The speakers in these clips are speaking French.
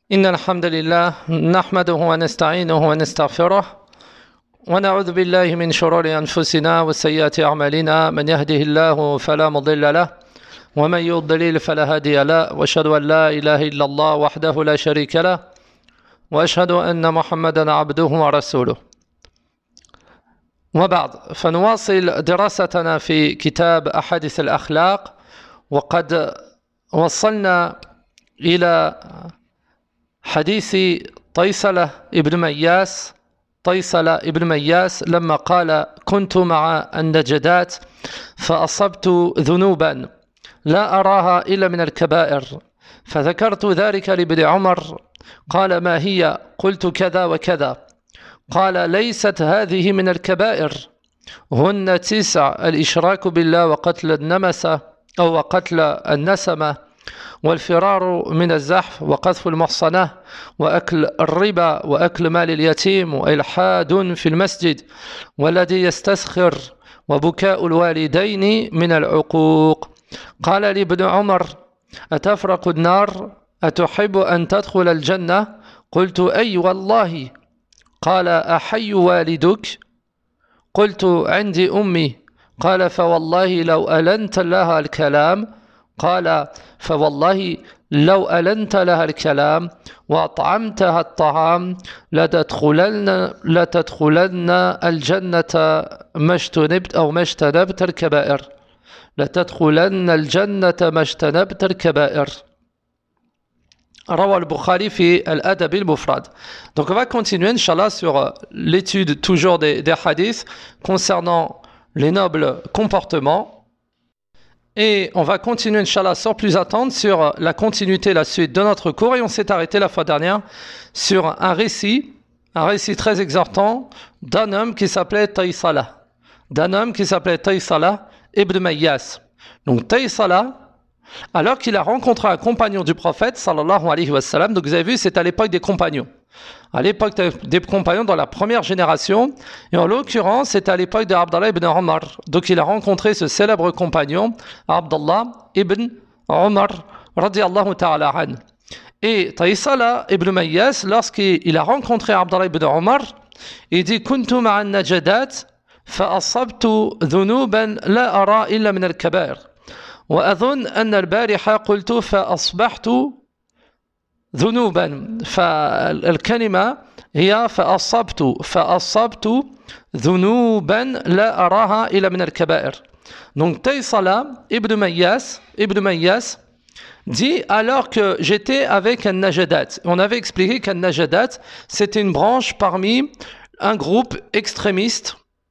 إن الحمد لله نحمده ونستعينه ونستغفره ونعوذ بالله من شرور أنفسنا وسيئات أعمالنا من يهده الله فلا مضل له ومن يضلل فلا هادي له وأشهد أن لا إله إلا الله وحده لا شريك له وأشهد أن محمدا عبده ورسوله وبعد فنواصل دراستنا في كتاب أحاديث الأخلاق وقد وصلنا إلى حديث طيصلة ابن مياس لما قال كنت مع النجدات فأصبت ذنوبا لا أراها إلا من الكبائر فذكرت ذلك لابن عمر قال ما هي؟ قلت كذا وكذا قال ليست هذه من الكبائر هن 9 الإشراك بالله وقتل النمسة أو وقتل النسمة والفرار من الزحف وقذف المحصنة وأكل الربا وأكل مال اليتيم وإلحاد في المسجد والذي يستسخر وبكاء الوالدين من العقوق قال لي ابن عمر أتفرق النار أتحب أن تدخل الجنة قلت أي والله قال أحي والدك قلت عندي أمي قال فوالله لو ألنت لها الكلام قال فوالله لو ألنت لها الكلام وأطعمتها الطعام لتدخلن الجنة ما اجتنبت أو ما اجتنبت الكبائر لتدخلن الجنة ما اجتنبت الكبائر روى البخاري في الأدب المفرد. Donc on va continuer Inch'Allah sur l'étude toujours des hadiths concernant les nobles comportements. Et on va continuer, Inch'Allah, sans plus attendre, sur la continuité, la suite de notre cours. Et on s'est arrêté la fois dernière sur un récit très exhortant d'un homme qui s'appelait Taysala. Ibn Mayyas. Donc Taysala, alors qu'il a rencontré un compagnon du prophète, sallallahu alayhi wa sallam. Donc vous avez vu, c'est à l'époque des compagnons. À l'époque des compagnons dans la première génération, et en l'occurrence c'est à l'époque d'Abdallah ibn Omar. Donc il a rencontré ce célèbre compagnon Abdallah ibn Omar radiyallahu ta'ala an. Et Taysala ibn Mayyas, lorsqu'il a rencontré Abdallah ibn Omar, il dit kuntu ma'an najadat fa'asabtu dhunuban la ara illa min al-kabair wa adhun anna al-bariha qultu fa'asbahtu ذنوبا فالكلمة هي فأصبت ذنوبا لا أراها إلا من الكبائر. Donc Taysala ibn Mayyas dit alors que j'étais avec un najadat. On avait expliqué qu'un najadat c'était une branche parmi un groupe extrémiste,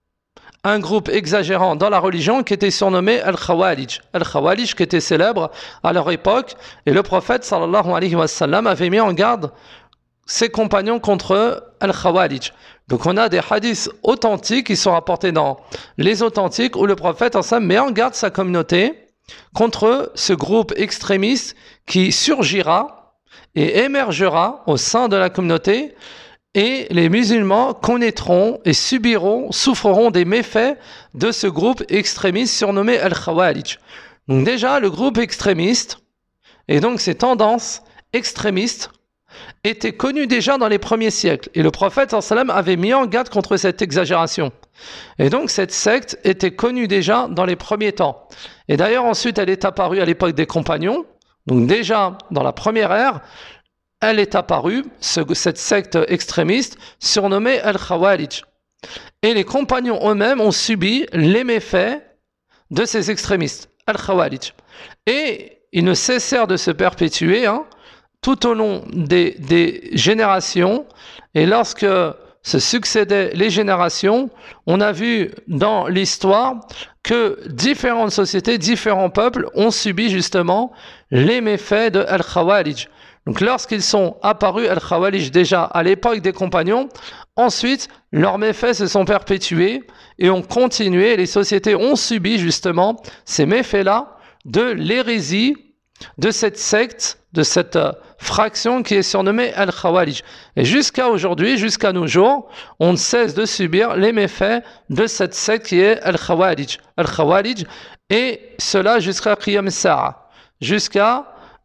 un groupe exagérant dans la religion qui était surnommé Al-Khawarij. Al-Khawarij qui était célèbre à leur époque, et le prophète sallallahu alayhi wa sallam avait mis en garde ses compagnons contre Al-Khawarij. Donc on a des hadiths authentiques qui sont rapportés dans les authentiques où le prophète met en garde sa communauté contre ce groupe extrémiste qui surgira et émergera au sein de la communauté. Et les musulmans connaîtront et souffriront des méfaits de ce groupe extrémiste surnommé Al-Khawarij. Donc déjà, le groupe extrémiste, et donc ces tendances extrémistes, étaient connues déjà dans les premiers siècles. Et le prophète sallam avait mis en garde contre cette exagération. Et donc cette secte était connue déjà dans les premiers temps. Et d'ailleurs ensuite, elle est apparue à l'époque des compagnons. Donc déjà, dans la première ère, elle est apparue, cette secte extrémiste surnommée Al-Khawarij. Et les compagnons eux-mêmes ont subi les méfaits de ces extrémistes, Al-Khawarij. Et ils ne cessèrent de se perpétuer tout au long des générations. Et lorsque se succédaient les générations, on a vu dans l'histoire que différentes sociétés, différents peuples ont subi justement les méfaits de Al-Khawarij. Donc lorsqu'ils sont apparus Al-Khawarij déjà à l'époque des compagnons, ensuite leurs méfaits se sont perpétués et ont continué, les sociétés ont subi justement ces méfaits-là de l'hérésie de cette secte, de cette fraction qui est surnommée Al-Khawarij. Et jusqu'à aujourd'hui, jusqu'à nos jours, on ne cesse de subir les méfaits de cette secte qui est Al-Khawarij. Al-Khawarij, et cela jusqu'à Qiyam Sa'a, jusqu'à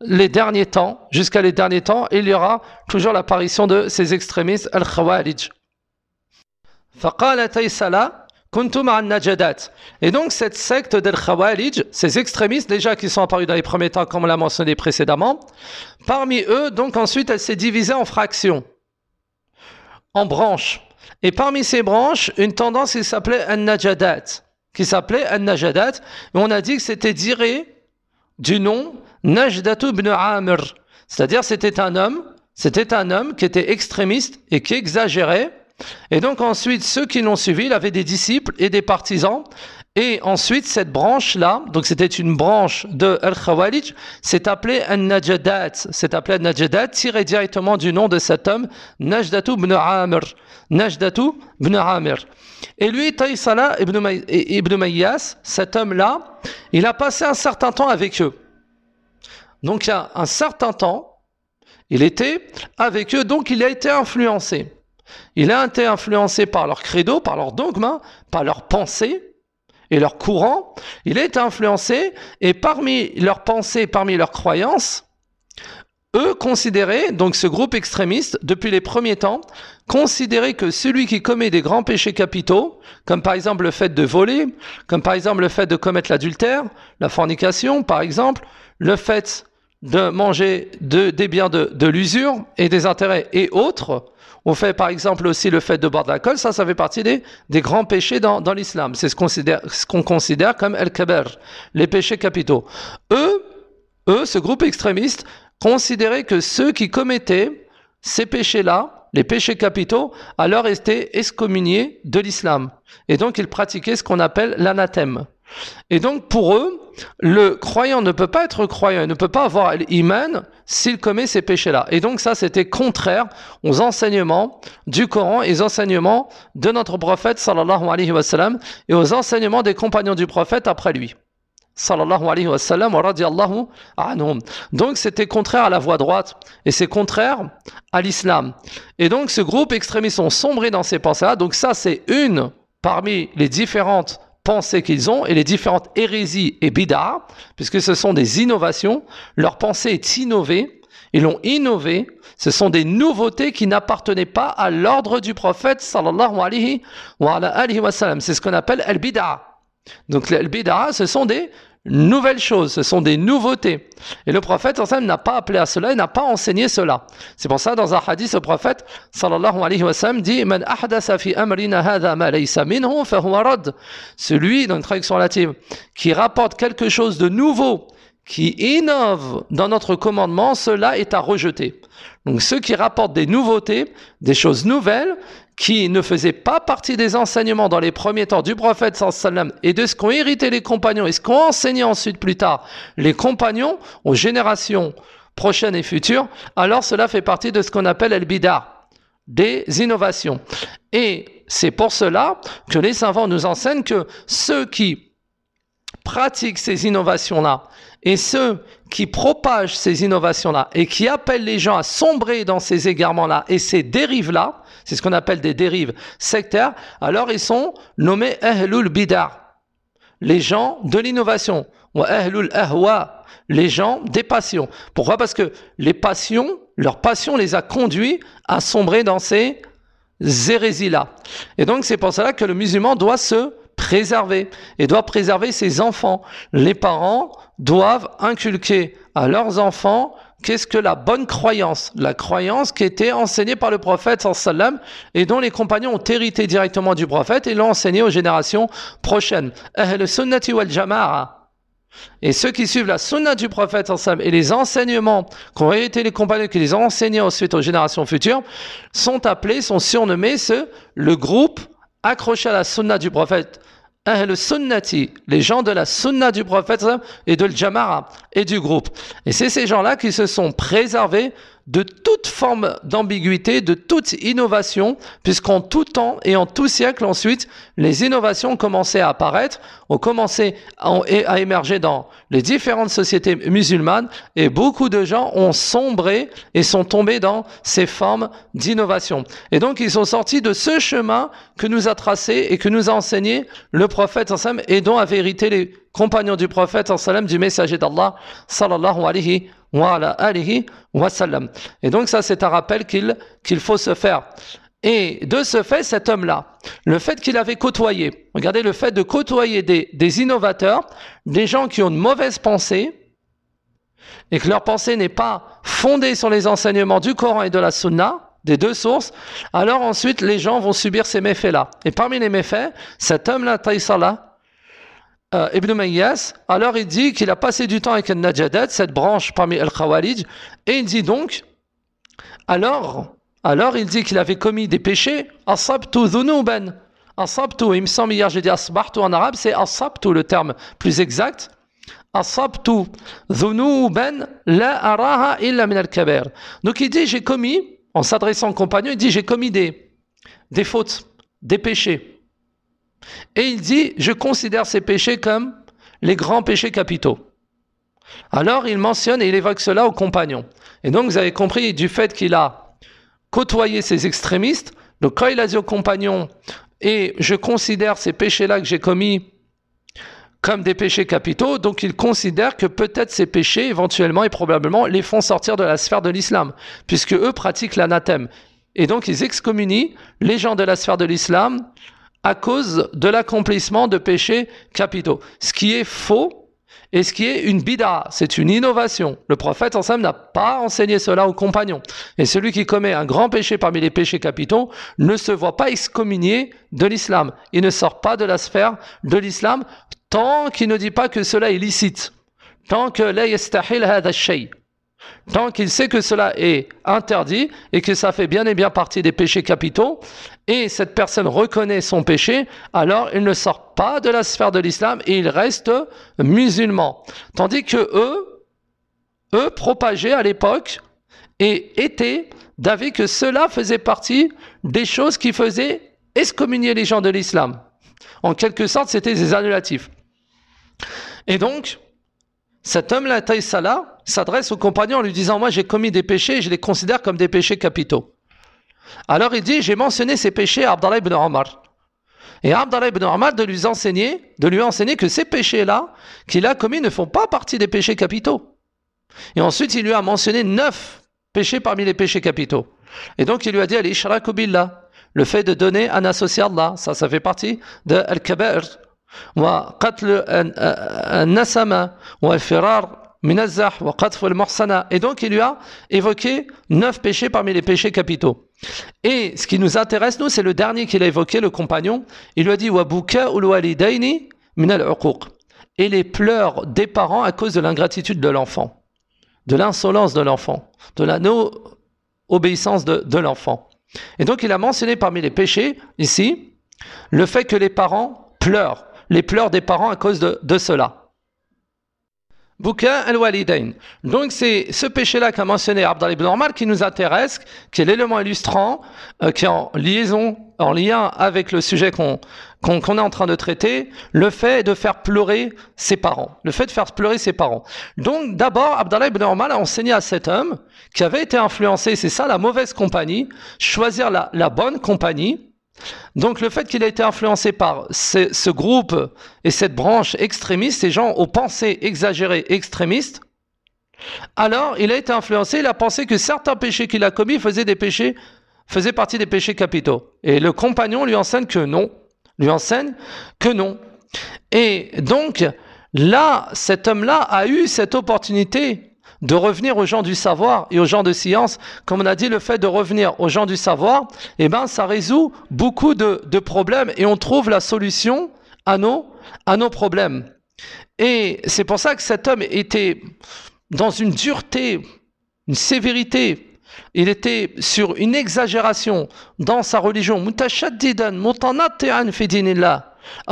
les derniers temps, jusqu'à les derniers temps, il y aura toujours l'apparition de ces extrémistes al-Khawarij. فقال تيسلا كنت مع النجدات. Et donc cette secte d'al-Khawarij, ces extrémistes déjà qui sont apparus dans les premiers temps comme on l'a mentionné précédemment, parmi eux, donc ensuite elle s'est divisée en fractions, en branches. Et parmi ces branches, une tendance qui s'appelait al-Najadat, et on a dit que c'était tiré du nom Najdatu ibn Amr, c'est-à-dire c'était un homme qui était extrémiste et qui exagérait. Et donc ensuite, ceux qui l'ont suivi, il avait des disciples et des partisans. Et ensuite, cette branche-là, donc c'était une branche de Al-Khawarij, s'est appelée An-Najadat. Tiré directement du nom de cet homme, Najdatu ibn Amr. Et lui, Taysala ibn Mayyas, cet homme-là, il a passé un certain temps avec eux. Donc il y a un certain temps, il était avec eux, donc il a été influencé. Il a été influencé par leur credo, par leur dogme, par leurs pensées et leurs courants. Il a été influencé et parmi leurs pensées, parmi leurs croyances, eux considéraient, donc ce groupe extrémiste, depuis les premiers temps, considérait que celui qui commet des grands péchés capitaux, comme par exemple le fait de voler, comme par exemple le fait de commettre l'adultère, la fornication par exemple, le fait de manger des biens de l'usure et des intérêts et autres. On fait par exemple aussi le fait de boire de l'alcool, ça fait partie des grands péchés dans l'islam. C'est ce qu'on considère comme al-kabair, les péchés capitaux. Eux, ce groupe extrémiste, considérait que ceux qui commettaient ces péchés-là, les péchés capitaux, alors étaient excommuniés de l'islam. Et donc ils pratiquaient ce qu'on appelle l'anathème. Et donc pour eux, le croyant ne peut pas être croyant, il ne peut pas avoir l'iman s'il commet ces péchés-là. Et donc ça, c'était contraire aux enseignements du Coran et aux enseignements de notre prophète sallallahu alayhi wa sallam et aux enseignements des compagnons du prophète après lui. Sallallahu alayhi wa sallam wa radiyallahu anhum. Donc c'était contraire à la voie droite et c'est contraire à l'islam. Et donc ce groupe extrémiste ont sombré dans ces pensées-là. Donc ça, c'est une parmi les différentes pensées qu'ils ont et les différentes hérésies et bid'a, puisque ce sont des innovations. Leur pensée est innovée, ils l'ont innové, ce sont des nouveautés qui n'appartenaient pas à l'ordre du prophète sallallahu alayhi wa sallam. C'est ce qu'on appelle al-bid'a. Donc al-bid'a, ce sont des nouvelles choses, ce sont des nouveautés. Et le prophète sallallahu alayhi wa sallam n'a pas appelé à cela, il n'a pas enseigné cela. C'est pour ça, dans un hadith, le prophète sallallahu alayhi wa sallam dit Man ahdasa fi amrina hadha ma laysa minhu fa huwa rad. Celui, dans une traduction relative, qui rapporte quelque chose de nouveau, qui innove dans notre commandement, cela est à rejeter. Donc ceux qui rapportent des nouveautés, des choses nouvelles, qui ne faisaient pas partie des enseignements dans les premiers temps du prophète sallallahu alayhi wa sallam et de ce qu'ont hérité les compagnons et ce qu'ont enseigné ensuite plus tard les compagnons aux générations prochaines et futures, alors cela fait partie de ce qu'on appelle al-bid'a, des innovations. Et c'est pour cela que les savants nous enseignent que ceux qui pratiquent ces innovations-là et ceux qui propagent ces innovations-là et qui appellent les gens à sombrer dans ces égarements-là et ces dérives-là, c'est ce qu'on appelle des dérives sectaires, alors ils sont nommés ahlul bid'a, les gens de l'innovation, ou ahlul ahwa, les gens des passions. Pourquoi ? Parce que les passions, leur passion les a conduits à sombrer dans ces hérésies-là. Et donc c'est pour cela que le musulman doit se préserver et doit préserver ses enfants. Les parents doivent inculquer à leurs enfants qu'est-ce que la bonne croyance, la croyance qui était enseignée par le prophète sallallahu alayhi wa sallam et dont les compagnons ont hérité directement du prophète et l'ont enseignée aux générations prochaines. Ahl sunnati wal jama'a. Et ceux qui suivent la sunna du prophète sallallahu alayhi wa sallam et les enseignements qu'ont hérité les compagnons qui les ont enseignés ensuite aux générations futures sont appelés, sont surnommés le groupe accroché à la sunna du prophète. Ahl sunnati, les gens de la sunna du prophète et de l'jama'a et du groupe. Et c'est ces gens-là qui se sont préservés de toute forme d'ambiguïté, de toute innovation, puisqu'en tout temps et en tout siècle ensuite, les innovations ont commencé à apparaître, ont commencé à émerger dans les différentes sociétés musulmanes, et beaucoup de gens ont sombré et sont tombés dans ces formes d'innovation. Et donc ils sont sortis de ce chemin que nous a tracé et que nous a enseigné le prophète et dont avaient hérité les compagnons du prophète sallam, du messager d'Allah sallallahu alayhi wa ala alihi wa sallam. Et donc ça c'est un rappel qu'il faut se faire. Et de ce fait, cet homme-là, le fait qu'il avait côtoyé, regardez le fait de côtoyer des innovateurs, des gens qui ont une mauvaise pensée, et que leur pensée n'est pas fondée sur les enseignements du Coran et de la Sunna, des deux sources, alors ensuite les gens vont subir ces méfaits-là. Et parmi les méfaits, cet homme-là, Taysala, Ibn Mayyas, alors il dit qu'il a passé du temps avec Al-Najadat, cette branche parmi Al-Khawarij, et il dit donc, alors il dit qu'il avait commis des péchés, asabtu dhunuban. Asabtu, il me semble hier j'ai dit asbahtu en arabe, c'est asabtu le terme plus exact. Asabtu dhunuban la araha illa min al-kabair. Donc il dit j'ai commis, en s'adressant au compagnon, il dit j'ai commis des fautes, des péchés. Et il dit je considère ces péchés comme les grands péchés capitaux. Alors il mentionne et il évoque cela au compagnon. Et donc vous avez compris du fait qu'il a côtoyer ces extrémistes. Donc quand il a dit au compagnon et je considère ces péchés-là que j'ai commis comme des péchés capitaux, donc il considère que peut-être ces péchés éventuellement et probablement les font sortir de la sphère de l'islam, puisque eux pratiquent l'anathème. Et donc ils excommunient les gens de la sphère de l'islam à cause de l'accomplissement de péchés capitaux. Ce qui est faux et ce qui est une bid'a, c'est une innovation. Le prophète ensemble n'a pas enseigné cela aux compagnons. Et celui qui commet un grand péché parmi les péchés capitaux ne se voit pas excommunié de l'islam. Il ne sort pas de la sphère de l'islam tant qu'il ne dit pas que cela est licite. Tant que la yastahil hadha shay. Tant qu'il sait que cela est interdit et que ça fait bien et bien partie des péchés capitaux, et cette personne reconnaît son péché, alors il ne sort pas de la sphère de l'islam et il reste musulman. Tandis que eux propageaient à l'époque et étaient d'avis que cela faisait partie des choses qui faisaient excommunier les gens de l'islam. En quelque sorte, c'était des annulatifs. Et donc, cet homme-là, Taysala, s'adresse au compagnon en lui disant « Moi, j'ai commis des péchés et je les considère comme des péchés capitaux. » Alors il dit « J'ai mentionné ces péchés à Abdallah ibn Omar. » Et Abdallah ibn Omar de lui enseigner que ces péchés-là qu'il a commis ne font pas partie des péchés capitaux. Et ensuite, il lui a mentionné 9 péchés parmi les péchés capitaux. Et donc, il lui a dit « Al-Ishraku billah » le fait de donner un associé à Allah, ça fait partie de Al-Kaba'ir. وقتل النسمة والفرار من الزح وقذف المحصنة. Et donc il lui a évoqué 9 péchés parmi les péchés capitaux. Et ce qui nous intéresse nous, c'est le dernier qu'il a évoqué, le compagnon. Il lui a dit وَبُكَاءُ الْوَالِدَيْنِ مِنَ الْعُقُوقِ, et les pleurs des parents à cause de l'ingratitude de l'enfant, de l'insolence de l'enfant, de la non-obéissance de l'enfant. Et donc il a mentionné parmi les péchés ici le fait que les parents pleurent, les pleurs des parents à cause de cela. Buka al-walidain. Donc c'est ce péché-là qu'a mentionné Abdallah ibn Omar qui nous intéresse, qui est l'élément illustrant, qui est en lien avec le sujet qu'on est en train de traiter, le fait de faire pleurer ses parents. Le fait de faire pleurer ses parents. Donc d'abord, Abdallah ibn Omar a enseigné à cet homme qui avait été influencé, c'est ça la mauvaise compagnie, choisir la bonne compagnie. Donc le fait qu'il a été influencé par ce groupe et cette branche extrémiste, ces gens aux pensées exagérées extrémistes, alors il a été influencé, il a pensé que certains péchés qu'il a commis faisaient partie des péchés capitaux. Et le compagnon lui enseigne que non. Et donc là, cet homme-là a eu cette opportunité de revenir aux gens du savoir et aux gens de science. Comme on a dit, le fait de revenir aux gens du savoir, eh ben, ça résout beaucoup de problèmes et on trouve la solution à nos problèmes. Et c'est pour ça que cet homme était dans une dureté, une sévérité. Il était sur une exagération dans sa religion. Mutashaddidan, mutanatti'an fi dinillah.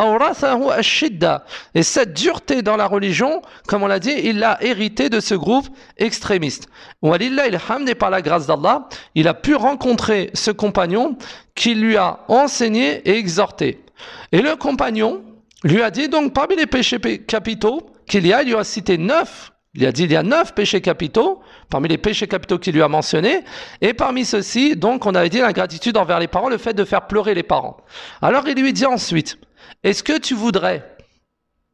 Et cette dureté dans la religion, comme on l'a dit, il l'a hérité de ce groupe extrémiste. Et par la grâce d'Allah, il a pu rencontrer ce compagnon qui lui a enseigné et exhorté. Et le compagnon lui a dit donc parmi les péchés capitaux qu'il y a, il lui a cité 9. Il a dit il y a 9 péchés capitaux, parmi les péchés capitaux qu'il lui a mentionnés, et parmi ceux-ci, donc on avait dit l'ingratitude envers les parents, le fait de faire pleurer les parents. Alors il lui dit ensuite, est-ce que tu voudrais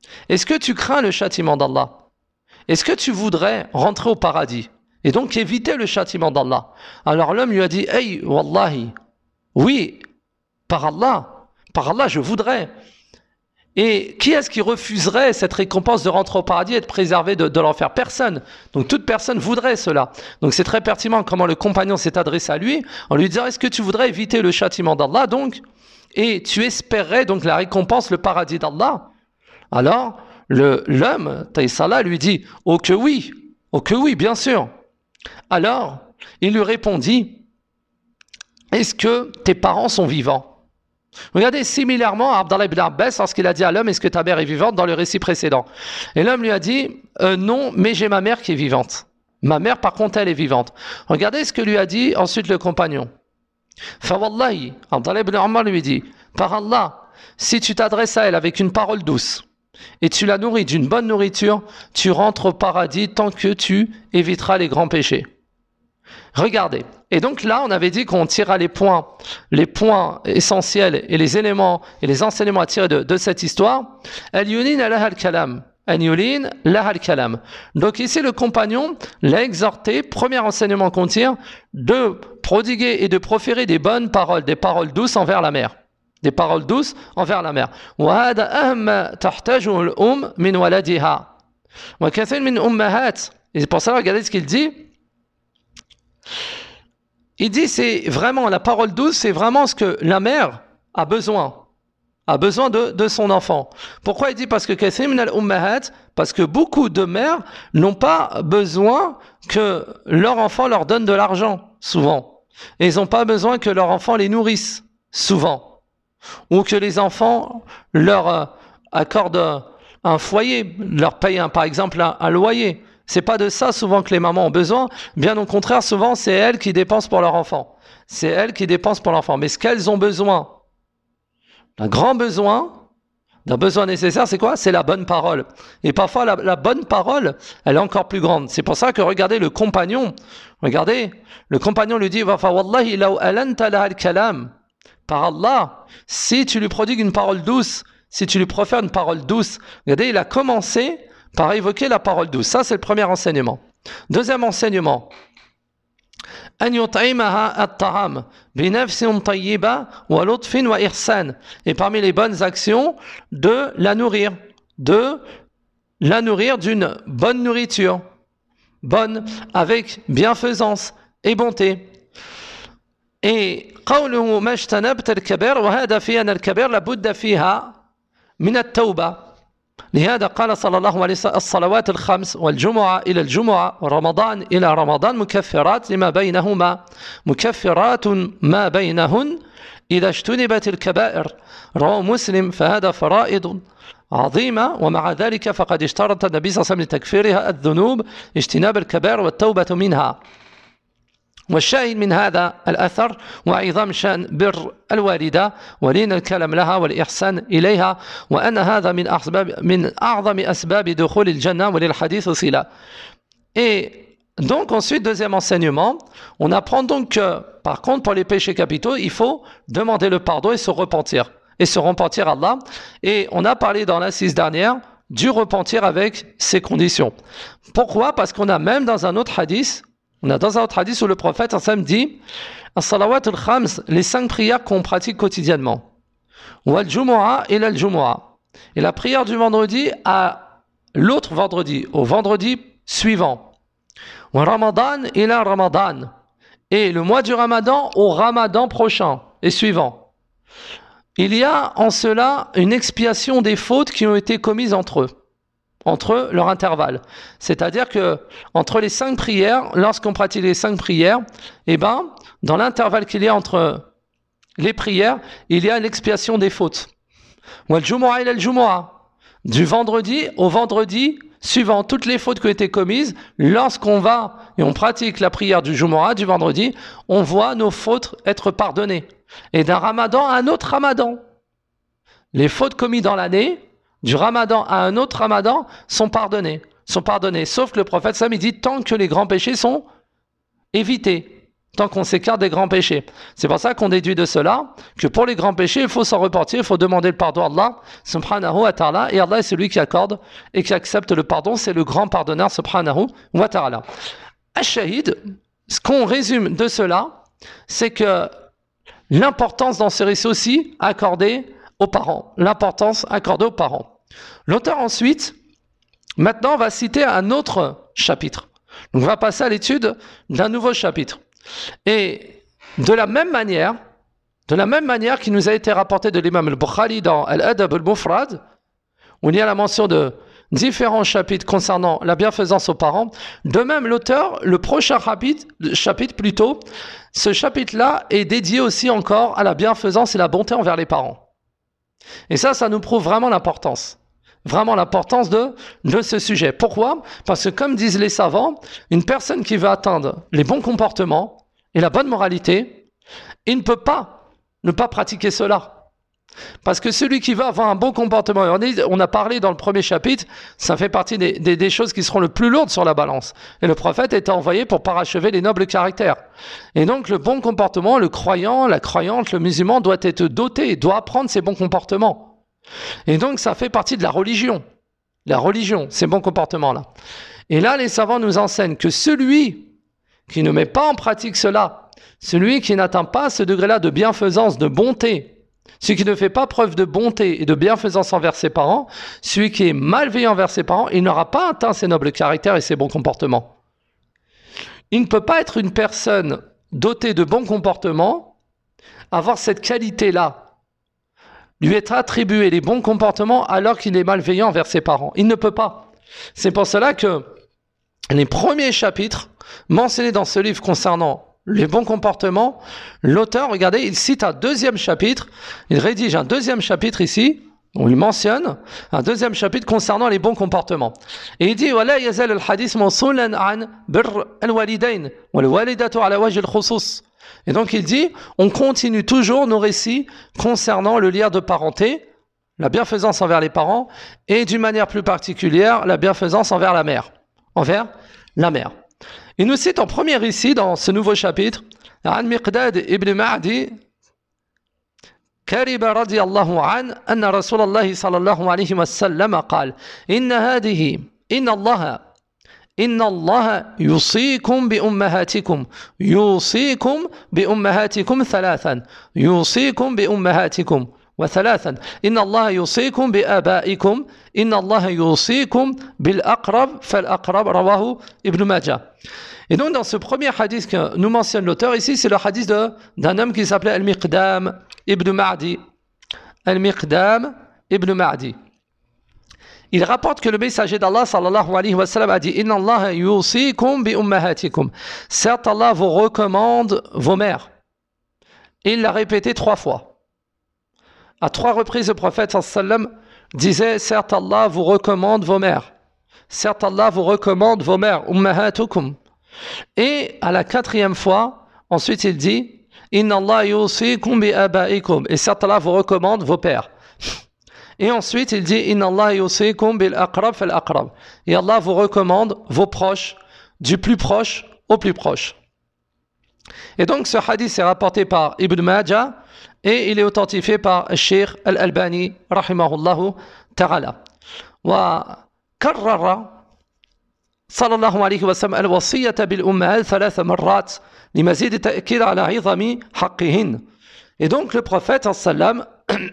est-ce que tu crains le châtiment d'Allah? Est-ce que tu voudrais rentrer au paradis et donc éviter le châtiment d'Allah? Alors l'homme lui a dit, hey, wallahi, oui, par Allah, je voudrais. Et qui est-ce qui refuserait cette récompense de rentrer au paradis et être préservé de l'enfer? Personne. Donc toute personne voudrait cela. Donc c'est très pertinent comment le compagnon s'est adressé à lui en lui disant, est-ce que tu voudrais éviter le châtiment d'Allah donc, et tu espérais donc la récompense, le paradis d'Allah? Alors l'homme, Taïsala, lui dit, oh que oui, bien sûr. Alors il lui répondit, est-ce que tes parents sont vivants? Regardez, similairement, Abdallah ibn Abbas, lorsqu'il a dit à l'homme, est-ce que ta mère est vivante, dans le récit précédent. Et l'homme lui a dit, non, mais j'ai ma mère qui est vivante. Ma mère, par contre, elle est vivante. Regardez ce que lui a dit ensuite le compagnon. Fawallahi, Abdallah ibn Ammar lui dit, par Allah, si tu t'adresses à elle avec une parole douce, et tu la nourris d'une bonne nourriture, tu rentres au paradis tant que tu éviteras les grands péchés. Regardez. Et donc là, on avait dit qu'on tirera les points essentiels et les éléments et les enseignements à tirer de cette histoire. Al-yulin laha al-kalam. Al-yulin laha al-kalam. Donc ici, le compagnon l'a exhorté, premier enseignement qu'on tire, de prodiguer et de proférer des bonnes paroles, des paroles douces envers la mère. Des paroles douces envers la mère. وهذا أهم تحتاجه الأم من ولدها. وكثير من أمهات. Et c'est pour ça, regardez ce qu'il dit. Il dit, c'est vraiment la parole douce, c'est vraiment ce que la mère a besoin de son enfant. Pourquoi il dit? Parce que beaucoup de mères n'ont pas besoin que leur enfant leur donne de l'argent, souvent. Et ils n'ont pas besoin que leur enfant les nourrisse, souvent. Ou que les enfants leur accordent un foyer, leur payent par exemple un loyer. C'est pas de ça souvent que les mamans ont besoin. Bien au contraire, souvent c'est elles qui dépensent pour leur enfant. C'est elles qui dépensent pour l'enfant. Mais ce qu'elles ont besoin, d'un besoin nécessaire, c'est quoi? C'est la bonne parole. Et parfois la bonne parole, elle est encore plus grande. C'est pour ça que regardez le compagnon lui dit, Wallahi law alanta laha al-kalam. Par Allah, si tu lui prodigues une parole douce, si tu lui profères une parole douce, regardez, il a commencé par évoquer la parole douce. Ça, c'est le premier enseignement. Deuxième enseignement. أن يطعمها الطعام بنفس طيبة ولطف وإحسان. Et parmi les bonnes actions, de la nourrir d'une bonne nourriture, bonne avec bienfaisance et bonté. Et قوله ما اجتنبت الكبائر وهذا في أن الكبائر لابد فيها من التوبة. لهذا قال صلى الله عليه وسلم الصلوات الخمس والجمعة إلى الجمعة ورمضان إلى رمضان مكفرات لما بينهما مكفرات ما بينهن إذا اجتنبت الكبائر. رواه مسلم. فهذا فرائض عظيمة ومع ذلك فقد اشترط النبي صلى الله عليه وسلم لتكفيرها الذنوب اجتناب الكبائر والتوبة منها. والشاهد من هذا الأثر وعظام شأن بر الوالدة ولين الكلام لها والإحسان إليها وأن هذا من أعظم أسباب دخول الجنة وللحديث صلة. Et donc ensuite, deuxième enseignement, on apprend donc que par contre pour les péchés capitaux, il faut demander le pardon et se repentir à Allah. Et on a parlé dans l'assise dernière du repentir avec ces conditions. Pourquoi? Parce qu'on a même dans un autre hadith où le prophète Hassan dit as-salawat al-khams, les 5 prières qu'on pratique quotidiennement, wal jumu'ah ila al-jumu'ah, et la prière du vendredi à l'autre vendredi, au vendredi suivant, wa ramadan ila ramadan, et le mois du ramadan au ramadan prochain et suivant. Il y a en cela une expiation des fautes qui ont été commises entre leur intervalle. C'est-à-dire que entre les 5 prières, lorsqu'on pratique les 5 prières, dans l'intervalle qu'il y a entre les prières, il y a l'expiation des fautes. Wal jumu'ah ila al-jumu'ah, du vendredi au vendredi suivant, toutes les fautes qui ont été commises, lorsqu'on va et on pratique la prière du jumu'ah, du vendredi, on voit nos fautes être pardonnées. Et d'un ramadan à un autre ramadan, les fautes commises dans l'année, du ramadan à un autre ramadan, sont pardonnés. Sauf que le prophète Sam dit tant que les grands péchés sont évités. tant qu'on s'écarte des grands péchés. C'est pour ça qu'on déduit de cela que pour les grands péchés, il faut s'en repentir, il faut demander le pardon à Allah, subhanahu wa ta'ala, et Allah est celui qui accorde et qui accepte le pardon, c'est le grand pardonneur, subhanahu wa ta'ala. Ash-Shahid, ce qu'on résume de cela, c'est que l'importance dans ce récit aussi accordée aux parents. L'importance accordée aux parents. L'auteur ensuite, maintenant, va citer un autre chapitre. Donc, on va passer à l'étude d'un nouveau chapitre. Et de la même manière qu'il nous a été rapporté de l'imam al-Bukhari dans Al-Adab al-Mufrad, où il y a la mention de différents chapitres concernant la bienfaisance aux parents, de même l'auteur, le prochain chapitre plutôt, ce chapitre-là est dédié aussi encore à la bienfaisance et la bonté envers les parents. Et ça nous prouve vraiment l'importance de ce sujet. Pourquoi? Parce que comme disent les savants, une personne qui veut atteindre les bons comportements et la bonne moralité, il ne peut pas ne pas pratiquer cela. Parce que celui qui va avoir un bon comportement, on a parlé dans le premier chapitre, ça fait partie des choses qui seront le plus lourdes sur la balance. Et le prophète était envoyé pour parachever les nobles caractères. Et donc le bon comportement, le croyant, la croyante, le musulman doit être doté, doit apprendre ces bons comportements. Et donc ça fait partie de la religion, ces bons comportements-là. Et là, les savants nous enseignent que celui qui ne met pas en pratique cela, celui qui n'atteint pas ce degré-là de bienfaisance, de bonté, celui qui ne fait pas preuve de bonté et de bienfaisance envers ses parents, celui qui est malveillant envers ses parents, il n'aura pas atteint ses nobles caractères et ses bons comportements. Il ne peut pas être une personne dotée de bons comportements, avoir cette qualité-là, lui être attribué les bons comportements alors qu'il est malveillant envers ses parents. Il ne peut pas. C'est pour cela que les premiers chapitres mentionnés dans ce livre concernant les bons comportements, l'auteur, regardez, il cite un deuxième chapitre, il rédige un deuxième chapitre ici, où il mentionne un deuxième chapitre concernant les bons comportements. Et il dit وَلَا يَزَالُ الْحَدِيثُ مَوْصُولًا عَنْ بِرِّ الْوَالِدَيْنِ وَالْوَالِدَةُ عَلَى وَجْهِ الْخُصُوصِ. Et donc il dit, on continue toujours nos récits concernant le lien de parenté, la bienfaisance envers les parents, et d'une manière plus particulière, la bienfaisance envers la mère. Il nous cite en premier ici, dans ce nouveau chapitre, عن مقداد ابن معدي كرب رضي الله عنه أن رسول الله صلى الله عليه وسلم قال إن الله يوصيكم بأمهاتكم ثلاثا وثلاثا إن الله يوصيكم بآبائكم إن الله يوصيكم بالأقرب فالأقرب رواه ابن ماجه. Et donc dans ce premier hadith que nous mentionne l'auteur ici, c'est le hadith d'un homme qui s'appelait Al-Miqdam ibn Ma'di. Il rapporte que le messager d'Allah sallallahu alayhi wa sallam a dit Inna Allah yusikum bi ummahatikum. Certes, Allah vous recommande vos mères. Et il l'a répété 3 fois. À 3 reprises, le prophète sallallahu alayhi wa sallam disait Certes, Allah vous recommande vos mères. Certes, Allah vous recommande vos mères. Ummahatukum. Et à la 4e fois, ensuite il dit Inna Allah yusikum bi abaikum. Et certes, Allah vous recommande vos pères. Et ensuite, il dit Inna Allah yusikum bil aqrab fal aqrab. Et Allah vous recommande vos proches, du plus proche au plus proche. Et donc, ce hadith est rapporté par Ibn Majah et il est authentifié par Cheikh Al-Albani, rahimahullahu ta'ala. Wa karrara sallallahu alayhi wa sallam al-wasiyata bil ummahat 3 marrat limazid ta'kid ala 'izami haqqihin. Et donc, le prophète sallallahu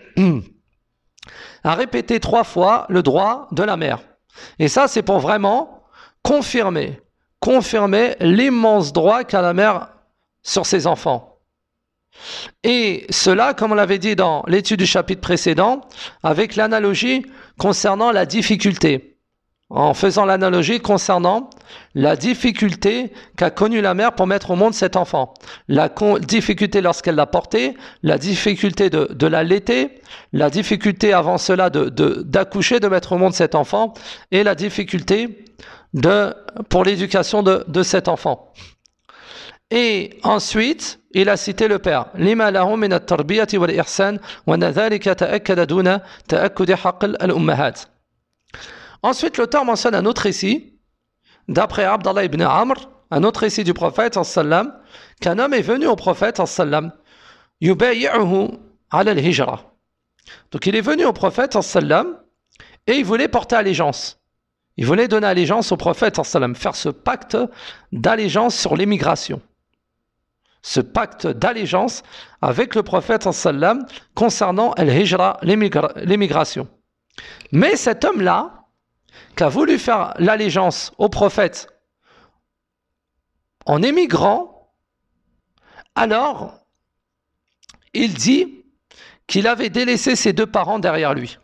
a répété 3 fois le droit de la mère. Et ça, c'est pour vraiment confirmer l'immense droit qu'a la mère sur ses enfants. Et cela, comme on l'avait dit dans l'étude du chapitre précédent, avec l'analogie concernant la difficulté. En faisant l'analogie concernant la difficulté qu'a connue la mère pour mettre au monde cet enfant. La difficulté lorsqu'elle l'a porté, la difficulté de l'allaiter, la difficulté avant cela d'accoucher, de mettre au monde cet enfant, et la difficulté pour l'éducation de cet enfant. Et ensuite, il a cité le père. Lima lahum min at-tarbiyati wal ihsan wa dhalika ta'akkada duna ta'akkudi haqq al-ummahat. Ensuite, l'auteur mentionne un autre récit, d'après Abdallah ibn Amr, un autre récit du prophète sallam, qu'un homme est venu au prophète sallam, yubayi'uhu ala al-hijra. Donc il est venu au prophète sallam et il voulait porter allégeance. Il voulait donner allégeance au prophète sallam, faire ce pacte d'allégeance sur l'émigration. Ce pacte d'allégeance avec le prophète sallam concernant al-hijra, l'émigration. Mais cet homme-là, qui a voulu faire l'allégeance au prophète en émigrant, alors il dit qu'il avait délaissé ses deux parents derrière lui.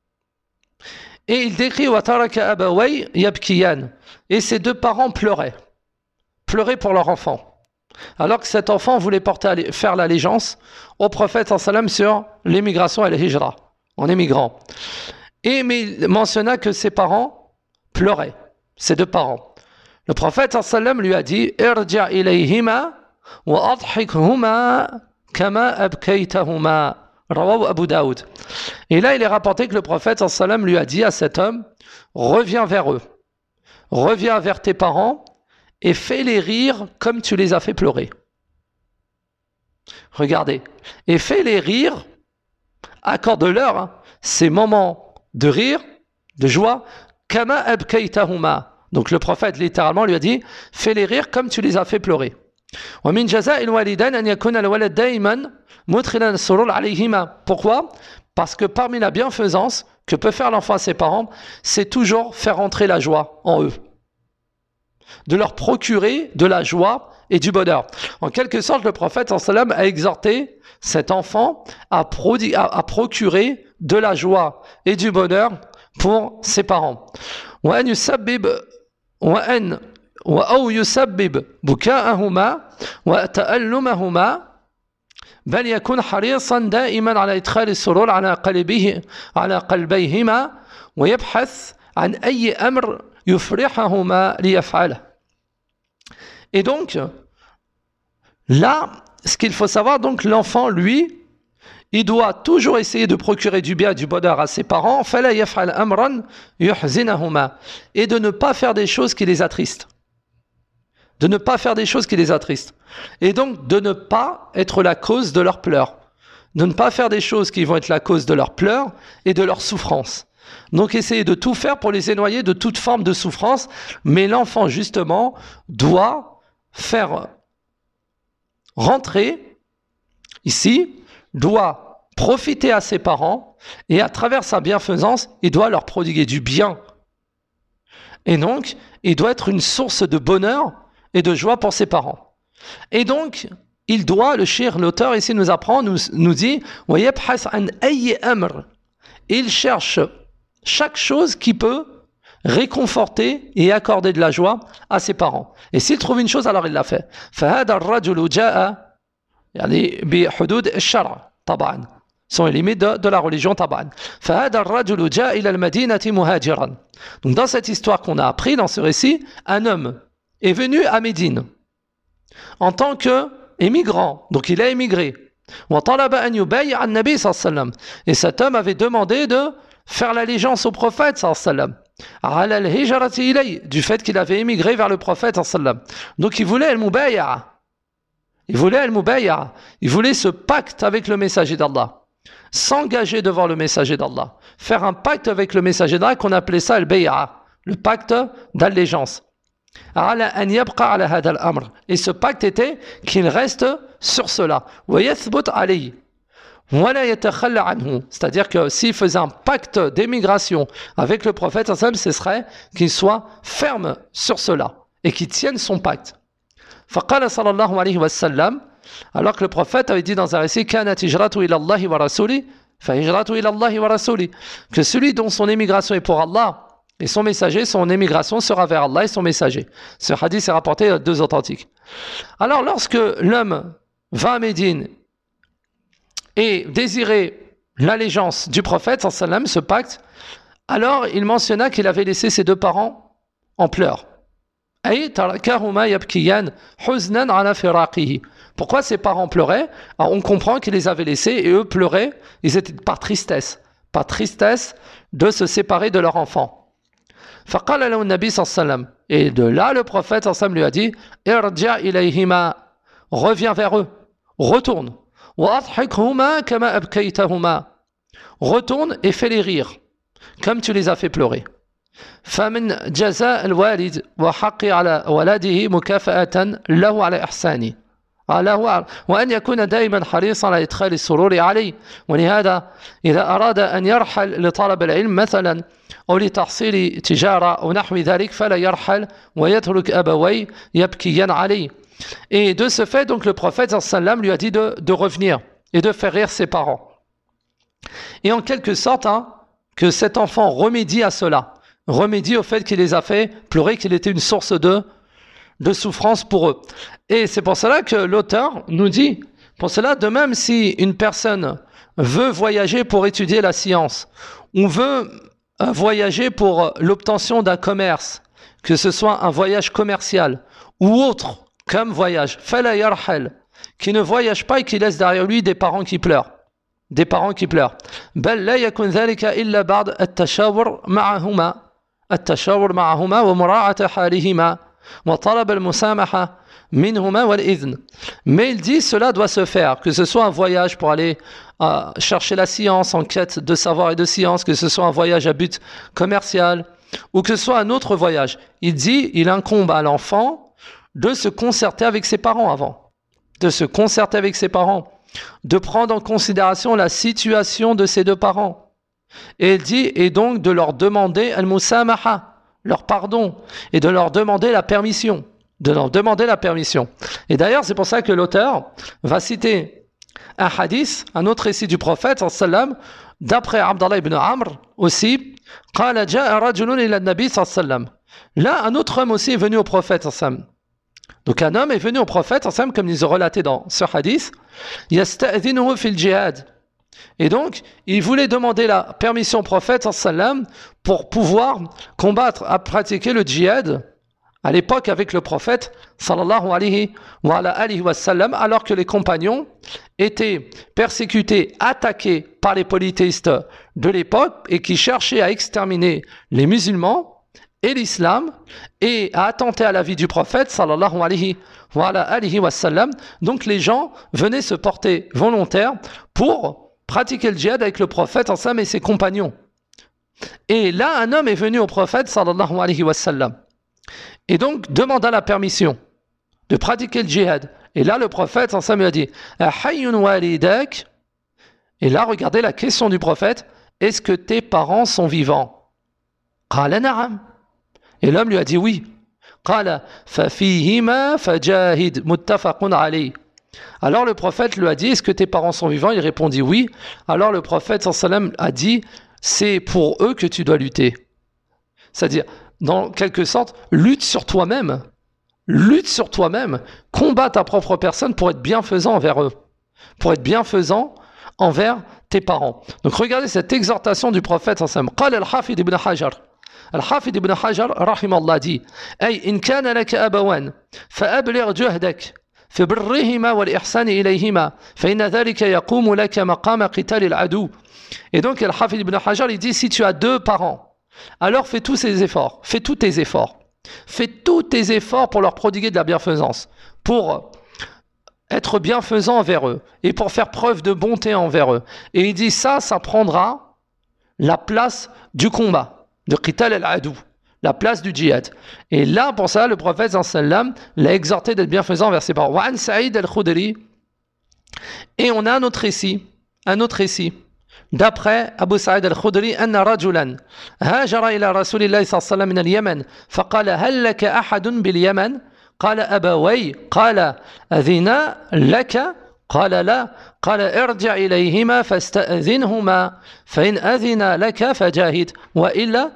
Et il décrit Wataraka Abaway Yabkiyan. Et ses deux parents pleuraient pour leur enfant. Alors que cet enfant voulait faire l'allégeance au prophète sallam sur l'émigration et l'hijra, en émigrant. Mais il mentionna que ses parents pleuraient, ses deux parents. Le prophète sallam lui a dit Irja ilayhima wa adhikhuma kama abkaytahuma. Rawahu Abu Daoud. Et là, il est rapporté que le prophète sallam lui a dit à cet homme reviens vers eux, reviens vers tes parents et fais-les rire comme tu les as fait pleurer. Regardez, et fais-les rire, accorde-leur ces moments de rire, de joie, kama abkaytahuma. Donc le prophète littéralement lui a dit fais-les rire comme tu les as fait pleurer. ومن جزاء الوالدين أن يكون الولد دائما مدخلا السرور عليهما. Pourquoi? Parce que parmi la bienfaisance que peut faire l'enfant à ses parents, c'est toujours faire entrer la joie en eux, de leur procurer de la joie et du bonheur. En quelque sorte, le prophète sallam a exhorté cet enfant à procurer de la joie et du bonheur pour ses parents. وأن يسبب وأن أو يسبب بكاءهما وتألمهما بل يكون حريصا دائما على إدخال السرور على قلبيهما ويبحث عن أي أمر يفرحهما ليفعله. Et donc, là, ce qu'il faut savoir, donc l'enfant, lui, il doit toujours essayer de procurer du bien et du bonheur à ses parents, فلا يفعل أمرا يحزنهما, et de ne pas faire des choses qui les attristent. De ne pas faire des choses qui les attristent. Et donc, de ne pas être la cause de leurs pleurs. De ne pas faire des choses qui vont être la cause de leurs pleurs et de leurs souffrances. Donc, essayer de tout faire pour les éloigner de toute forme de souffrance. Mais l'enfant, justement, doit faire rentrer ici, doit profiter à ses parents et à travers sa bienfaisance, il doit leur prodiguer du bien. Et donc, il doit être une source de bonheur et de joie pour ses parents. Et donc, il doit, l'auteur ici nous apprend, nous dit, il cherche chaque chose qui peut réconforter et accorder de la joie à ses parents. Et s'il trouve une chose, alors il l'a fait. Sont les limites de la religion taban. Donc dans cette histoire qu'on a appris, dans ce récit, un homme est venu à Médine en tant qu'émigrant, donc il a émigré. Et cet homme avait demandé de faire l'allégeance au prophète du fait qu'il avait émigré vers le prophète. Donc il voulait al-mubay'a. Il voulait ce pacte avec le messager d'Allah, s'engager devant le messager d'Allah, faire un pacte avec le messager d'Allah qu'on appelait ça al-bay'a, le pacte d'allégeance. Et ce pacte était qu'il reste sur cela. C'est-à-dire que s'il faisait un pacte d'émigration avec le prophète, ce serait qu'il soit ferme sur cela et qu'il tienne son pacte. فقال صلى الله عليه وسلم, alors que le prophète avait dit dans un récit كانت هجرته إلى الله ورسوله فهجرته إلى الله ورسوله, que celui dont son émigration est pour Allah et son messager, son émigration sera vers Allah et son messager. Ce hadith est rapporté à deux authentiques. Alors lorsque l'homme va à Médine et désirait l'allégeance du prophète, ce pacte, alors il mentionna qu'il avait laissé ses deux parents en pleurs. Pourquoi ses parents pleuraient? Alors on comprend qu'il les avait laissés et eux pleuraient, ils étaient par tristesse de se séparer de leur enfant. فقال له النبي صلى الله عليه وسلم. Et de là, le prophète صلى الله عليه وسلم lui a dit ارجع إليهما, reviens vers eux, retourne. وأضحكهما كما أبكيتهما, retourne et fais-les rire, comme tu les as fait pleurer. فمن جزاء الوالد وحق على ولده مكافأة له على إحسانه وأن يكون دائما حريصا على إدخال السرور عليه. ولهذا إذا أراد أن يرحل لطلب العلم مثلا أو لتحصيل تجارة أو نحو ذلك فلا يرحل ويترك أبويه يبكيان عليه. Et de ce fait, donc le prophète sallam lui a dit de revenir et de faire rire ses parents. Et en quelque sorte, que cet enfant remédie à cela, remédie au fait qu'il les a fait pleurer, qu'il était une source de souffrance pour eux. Et c'est pour cela que l'auteur nous dit, pour cela, de même si une personne veut voyager pour étudier la science, ou veut voyager pour l'obtention d'un commerce, que ce soit un voyage commercial ou autre comme voyage, fala yarhal, qui ne voyage pas et qui laisse derrière lui des parents qui pleurent. Des parents qui pleurent. بل لا يكون ذلك إلا بعد التشاور معهما ومراعاة حالهما وطلب المسامحة منهما والإذن. Mais il dit cela doit se faire, que ce soit un voyage pour aller chercher la science en quête de savoir et de science, que ce soit un voyage à but commercial ou que ce soit un autre voyage. Il dit il incombe à l'enfant de se concerter avec ses parents avant, de se concerter avec ses parents, de prendre en considération la situation de ses deux parents. Et il dit, et donc de leur demander al-musamaha, leur pardon, et de leur demander la permission. De leur demander la permission. Et d'ailleurs, c'est pour ça que l'auteur va citer un hadith, un autre récit du prophète, sallam, d'après Abdallah ibn Amr aussi, قال جاء رجل إلى النبي صلى الله عليه وسلم. Là, un autre homme aussi est venu au prophète, sallam. Donc un homme est venu au prophète, comme ils ont relaté dans ce hadith, يستأذنه في الجهاد. Et donc, il voulait demander la permission au prophète pour pouvoir combattre, à pratiquer le djihad à l'époque avec le prophète sallallahu alayhi wa sallam, alors que les compagnons étaient persécutés, attaqués par les polythéistes de l'époque et qui cherchaient à exterminer les musulmans et l'islam et à attenter à la vie du prophète sallallahu alayhi wa sallam. Donc les gens venaient se porter volontaires pour pratiquer le djihad avec le prophète et ses compagnons. Et là, un homme est venu au prophète sallallahu alayhi wa sallam et donc demanda la permission de pratiquer le djihad. Et là, le prophète lui a dit Ahayyun walidak. Et là, regardez la question du prophète, est-ce que tes parents sont vivants? Qala na'am. Et l'homme lui a dit oui. Qala fafihima fajahid muttafaqun alayh. Alors le prophète lui a dit, est-ce que tes parents sont vivants? Il répondit oui. Alors le prophète sallam a dit, c'est pour eux que tu dois lutter. C'est-à-dire, dans quelque sorte, lutte sur toi-même. Lutte sur toi-même. Combat ta propre personne pour être bienfaisant envers eux. Pour être bienfaisant envers tes parents. Donc regardez cette exhortation du prophète sallam. Qala al-Hafid ibn Hajar. Al-Hafid ibn Hajar, rahimallah, dit, Ay, in kana laka abawan, fa'ablir juhdak. في برهما والإحسان إليهما فإن ذلك يقوم لك مقام قتال العدو. Et donc Al-Hafid ibn Hajar il dit, si tu as deux parents, alors fais tous tes efforts, fais tous tes efforts pour leur prodiguer de la bienfaisance, pour être bienfaisant envers eux et pour faire preuve de bonté envers eux. Et il dit ça prendra la place du combat, de qital al-adou, la place du djihad. Et là, pour ça, le prophète sallam l'a exhorté d'être bienfaisant vers ses parents. Wa an Sa'id al-Khudri. Et on a un autre récit, d'après Abu Sa'id al-Khudri, anna rajulan hajara ila rasulillahi sallallahu alayhi wa sallam min al-Yaman, faqala hal laka ahadun bil-Yaman? قال أبوي قال أذنا لك قال لا قال ارجع إليهما فاستأذنهما فإن أذن لك فجاهد وإلا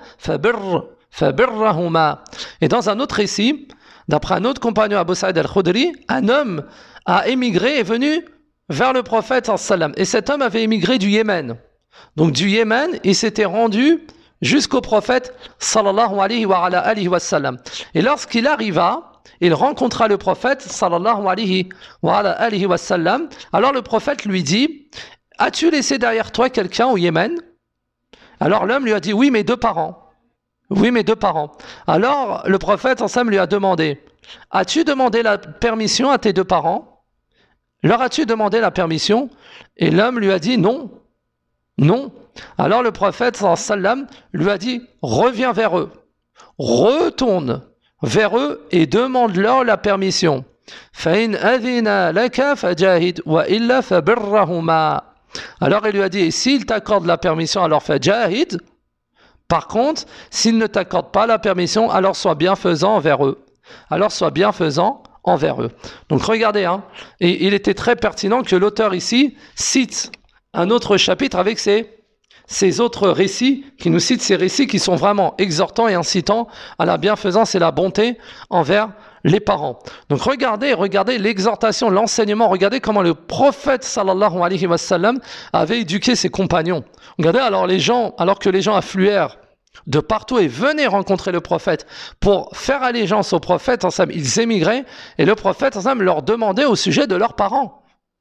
فبرهما. Et dans un autre récit, d'après un autre compagnon Abu Sa'id al-Khudri, un homme a émigré, est venu vers le prophète sallam. Et cet homme avait émigré du Yémen. Donc du Yémen, il s'était rendu jusqu'au prophète sallallahu alayhi wa sallam. Et lorsqu'il arriva, il rencontra le prophète sallallahu alayhi wa sallam. Alors le prophète lui dit, as-tu laissé derrière toi quelqu'un au Yémen? Alors l'homme lui a dit, oui, mes deux parents. Oui, mes deux parents. Alors, le prophète Sam lui a demandé, as-tu demandé la permission à tes deux parents? Leur as-tu demandé la permission? Et l'homme lui a dit non. Non. Alors le prophète Sallam lui a dit, reviens vers eux. Retourne vers eux et demande-leur la permission. فَإِنْ أَذِنَ لَكَ فَجَاهِدْ وَإِلَّا فَبِرَّهُمَا. Alors il lui a dit, et s'il t'accorde la permission, alors fajahid. Par contre, s'il ne t'accorde pas la permission, alors sois bienfaisant envers eux. Alors sois bienfaisant envers eux. Donc regardez, et il était très pertinent que l'auteur ici cite un autre chapitre avec ces autres récits, qui nous citent ces récits qui sont vraiment exhortants et incitant à la bienfaisance et la bonté envers les parents. Donc regardez l'exhortation, l'enseignement, regardez comment le prophète sallallahu alayhi wa sallam avait éduqué ses compagnons. Regardez alors que les gens affluèrent de partout et venaient rencontrer le prophète pour faire allégeance au prophète, ils émigraient et le prophète leur demandait au sujet de leurs parents.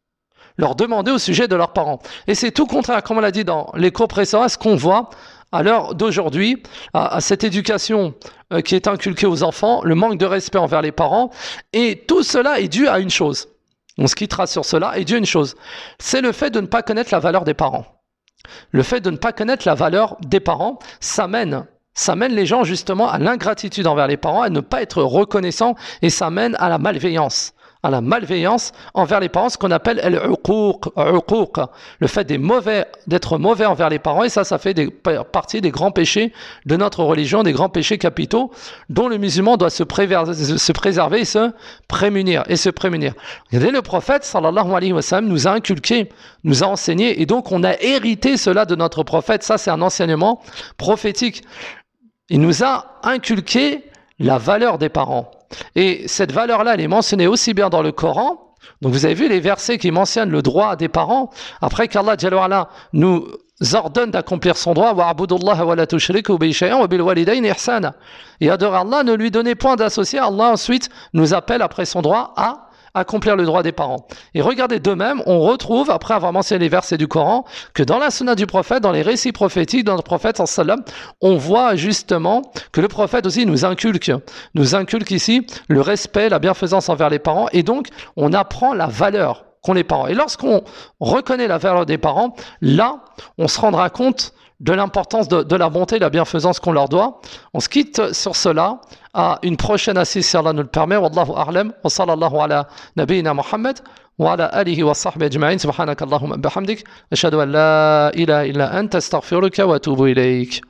Et c'est tout contraire, comme on l'a dit dans les cours précédents, à ce qu'on voit à l'heure d'aujourd'hui, à cette éducation qui est inculquée aux enfants, le manque de respect envers les parents, et tout cela est dû à une chose. On se quittera sur cela, est dû à une chose. C'est le fait de ne pas connaître la valeur des parents. Le fait de ne pas connaître la valeur des parents, ça mène les gens justement à l'ingratitude envers les parents, à ne pas être reconnaissants, et ça mène à la malveillance envers les parents, ce qu'on appelle al-uquq, le fait d'être mauvais envers les parents, et ça fait partie des grands péchés de notre religion, des grands péchés capitaux dont le musulman doit se préserver et se prémunir. Regardez, le prophète sallallahu alayhi wa sallam nous a inculqué, nous a enseigné, et donc on a hérité cela de notre prophète. Ça, c'est un enseignement prophétique. Il nous a inculqué la valeur des parents. Et cette valeur-là, elle est mentionnée aussi bien dans le Coran. Donc vous avez vu les versets qui mentionnent le droit des parents. Après qu'Allah Jalla wa Ala nous ordonne d'accomplir son droit, wa'budullaha wa la tushriku bihi shay'an wa bil walidayni ihsana. Et adorer Allah, ne lui donnez point d'associé. Allah ensuite nous appelle après son droit à accomplir le droit des parents. Et regardez, de même, on retrouve, après avoir mentionné les versets du Coran, que dans la sunna du prophète, dans les récits prophétiques de notre prophète, on voit justement que le prophète aussi nous inculque ici le respect, la bienfaisance envers les parents, et donc on apprend la valeur qu'ont les parents. Et lorsqu'on reconnaît la valeur des parents, là, on se rendra compte de l'importance de la bonté, de la bienfaisance qu'on leur doit. On se quitte sur cela à une prochaine assise si Allah nous le permet. Wallahu a'lam wa sallallahu ala nabiyyina Muhammad wa ala alihi wa sahbihi ajma'in. Subhanakallahumma bihamdik ashhadu an la ilaha illa anta astaghfiruka wa atubu ilayk.